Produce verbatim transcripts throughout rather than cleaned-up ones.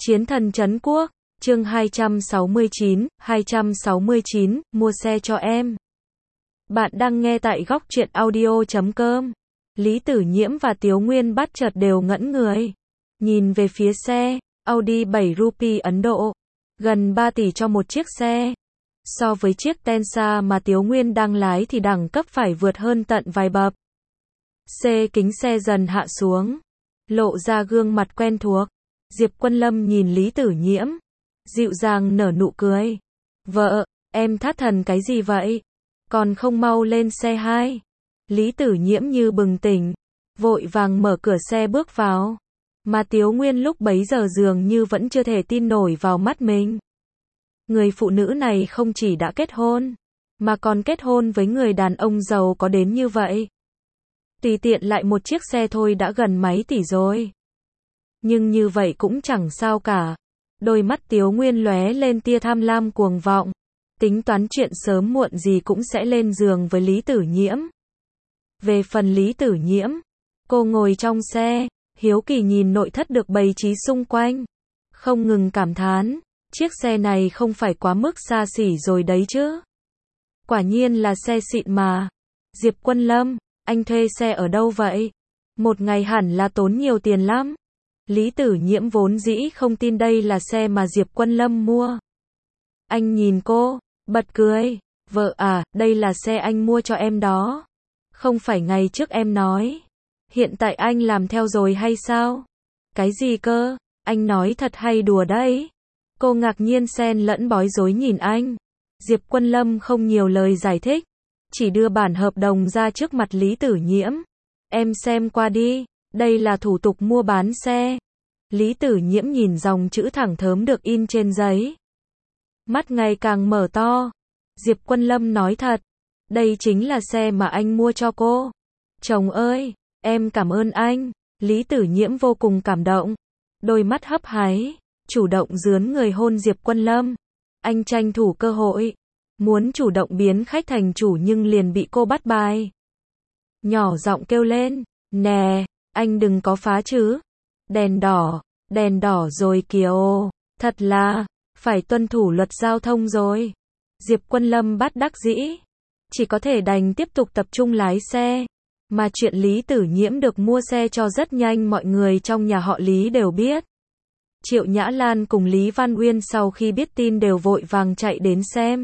Chiến thần trấn quốc, chương hai trăm sáu mươi chín, hai trăm sáu mươi chín, mua xe cho em. Bạn đang nghe tại góc truyện audio chấm com. Lý Tử Nhiễm và Tiếu Nguyên bắt chợt đều ngẩn người. Nhìn về phía xe, Audi bảy rupee Ấn Độ. Gần ba tỷ cho một chiếc xe. So với chiếc Tensa mà Tiếu Nguyên đang lái thì đẳng cấp phải vượt hơn tận vài bậc. C kính xe dần hạ xuống. Lộ ra gương mặt quen thuộc. Diệp Quân Lâm nhìn Lý Tử Nhiễm. Dịu dàng nở nụ cười. Vợ, em thất thần cái gì vậy? Còn không mau lên xe hai. Lý Tử Nhiễm như bừng tỉnh. Vội vàng mở cửa xe bước vào. Mà Tiếu Nguyên lúc bấy giờ dường như vẫn chưa thể tin nổi vào mắt mình. Người phụ nữ này không chỉ đã kết hôn, mà còn kết hôn với người đàn ông giàu có đến như vậy. Tùy tiện lại một chiếc xe thôi đã gần mấy tỷ rồi. Nhưng như vậy cũng chẳng sao cả. Đôi mắt Tiếu Nguyên lóe lên tia tham lam cuồng vọng. Tính toán chuyện sớm muộn gì cũng sẽ lên giường với Lý Tử Nhiễm. Về phần Lý Tử Nhiễm, cô ngồi trong xe, hiếu kỳ nhìn nội thất được bày trí xung quanh. Không ngừng cảm thán, chiếc xe này không phải quá mức xa xỉ rồi đấy chứ. Quả nhiên là xe xịn mà. Diệp Quân Lâm, anh thuê xe ở đâu vậy? Một ngày hẳn là tốn nhiều tiền lắm. Lý Tử Nhiễm vốn dĩ không tin đây là xe mà Diệp Quân Lâm mua. Anh nhìn cô, bật cười. Vợ à, đây là xe anh mua cho em đó. Không phải ngày trước em nói. Hiện tại anh làm theo rồi hay sao? Cái gì cơ? Anh nói thật hay đùa đấy? Cô ngạc nhiên xen lẫn bối rối nhìn anh. Diệp Quân Lâm không nhiều lời giải thích. Chỉ đưa bản hợp đồng ra trước mặt Lý Tử Nhiễm. Em xem qua đi. Đây là thủ tục mua bán xe. Lý Tử Nhiễm nhìn dòng chữ thẳng thớm được in trên giấy. Mắt ngày càng mở to. Diệp Quân Lâm nói thật. Đây chính là xe mà anh mua cho cô. Chồng ơi, em cảm ơn anh. Lý Tử Nhiễm vô cùng cảm động. Đôi mắt hấp háy, chủ động dướn người hôn Diệp Quân Lâm. Anh tranh thủ cơ hội. Muốn chủ động biến khách thành chủ nhưng liền bị cô bắt bài. Nhỏ giọng kêu lên. Nè, anh đừng có phá chứ. Đèn đỏ, đèn đỏ rồi kìa ô. Thật là, phải tuân thủ luật giao thông rồi. Diệp Quân Lâm bất đắc dĩ. Chỉ có thể đành tiếp tục tập trung lái xe. Mà chuyện Lý Tử Nhiễm được mua xe cho rất nhanh mọi người trong nhà họ Lý đều biết. Triệu Nhã Lan cùng Lý Văn Uyên sau khi biết tin đều vội vàng chạy đến xem.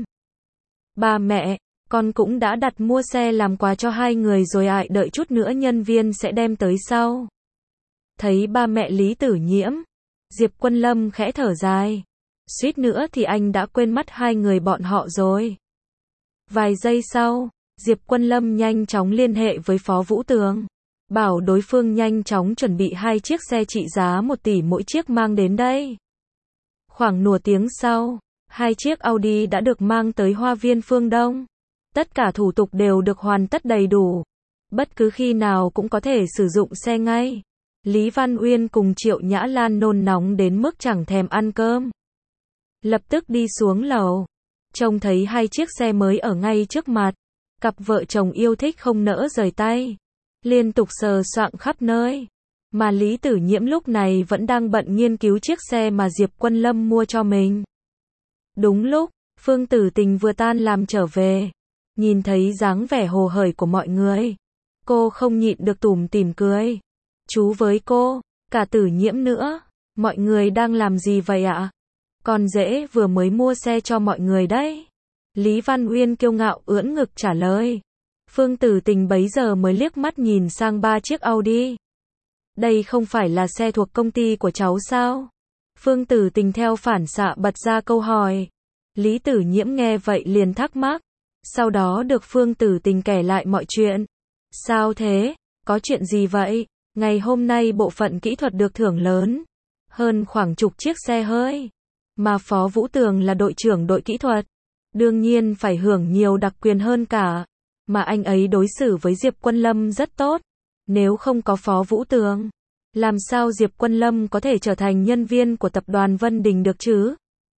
Ba mẹ, con cũng đã đặt mua xe làm quà cho hai người rồi ạ, đợi chút nữa nhân viên sẽ đem tới sau. Thấy ba mẹ Lý Tử Nhiễm, Diệp Quân Lâm khẽ thở dài. Suýt nữa thì anh đã quên mất hai người bọn họ rồi. Vài giây sau, Diệp Quân Lâm nhanh chóng liên hệ với Phó Vũ Tường. Bảo đối phương nhanh chóng chuẩn bị hai chiếc xe trị giá một tỷ mỗi chiếc mang đến đây. Khoảng nửa tiếng sau, hai chiếc Audi đã được mang tới Hoa viên Phương Đông. Tất cả thủ tục đều được hoàn tất đầy đủ. Bất cứ khi nào cũng có thể sử dụng xe ngay. Lý Văn Uyên cùng Triệu Nhã Lan nôn nóng đến mức chẳng thèm ăn cơm. Lập tức đi xuống lầu. Trông thấy hai chiếc xe mới ở ngay trước mặt. Cặp vợ chồng yêu thích không nỡ rời tay. Liên tục sờ soạng khắp nơi. Mà Lý Tử Nhiễm lúc này vẫn đang bận nghiên cứu chiếc xe mà Diệp Quân Lâm mua cho mình. Đúng lúc, Phương Tử Tình vừa tan làm trở về. Nhìn thấy dáng vẻ hồ hởi của mọi người. Cô không nhịn được tủm tỉm cười. Chú với cô, cả Tử Nhiễm nữa. Mọi người đang làm gì vậy ạ? Con rể vừa mới mua xe cho mọi người đấy. Lý Văn Uyên kiêu ngạo ưỡn ngực trả lời. Phương Tử Tình bấy giờ mới liếc mắt nhìn sang ba chiếc Audi. Đây không phải là xe thuộc công ty của cháu sao? Phương Tử Tình theo phản xạ bật ra câu hỏi. Lý Tử Nhiễm nghe vậy liền thắc mắc. Sau đó được Phương Tử Tình kể lại mọi chuyện. Sao thế? Có chuyện gì vậy? Ngày hôm nay bộ phận kỹ thuật được thưởng lớn. Hơn khoảng chục chiếc xe hơi. Mà Phó Vũ Tường là đội trưởng đội kỹ thuật. Đương nhiên phải hưởng nhiều đặc quyền hơn cả. Mà anh ấy đối xử với Diệp Quân Lâm rất tốt. Nếu không có Phó Vũ Tường, làm sao Diệp Quân Lâm có thể trở thành nhân viên của tập đoàn Vân Đình được chứ?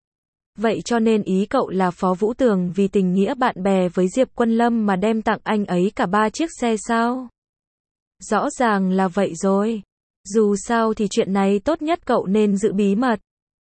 Vậy cho nên ý cậu là Phó Vũ Tường vì tình nghĩa bạn bè với Diệp Quân Lâm mà đem tặng anh ấy cả ba chiếc xe sao? Rõ ràng là vậy rồi. Dù sao thì chuyện này tốt nhất cậu nên giữ bí mật.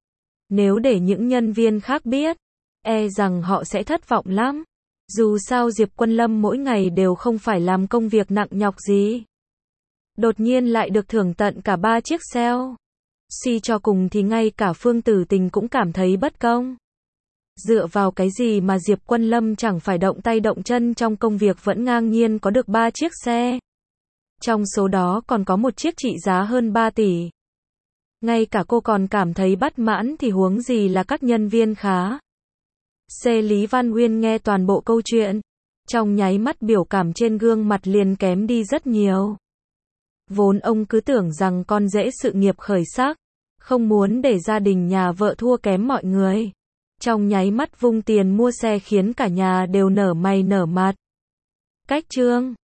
Nếu để những nhân viên khác biết, e rằng họ sẽ thất vọng lắm. Dù sao Diệp Quân Lâm mỗi ngày đều không phải làm công việc nặng nhọc gì. Đột nhiên lại được thưởng tận cả ba chiếc sale. Suy cho cùng thì ngay cả Phương Tử Tình cũng cảm thấy bất công. Dựa vào cái gì mà Diệp Quân Lâm chẳng phải động tay động chân trong công việc vẫn ngang nhiên có được ba chiếc xe. Trong số đó còn có một chiếc trị giá hơn ba tỷ. Ngay cả cô còn cảm thấy bất mãn thì huống gì là các nhân viên khá. C. Lý Văn Uyên nghe toàn bộ câu chuyện. Trong nháy mắt biểu cảm trên gương mặt liền kém đi rất nhiều. Vốn ông cứ tưởng rằng con rể sự nghiệp khởi sắc, không muốn để gia đình nhà vợ thua kém mọi người. Trong nháy mắt vung tiền mua xe khiến cả nhà đều nở mày nở mặt. Cách chương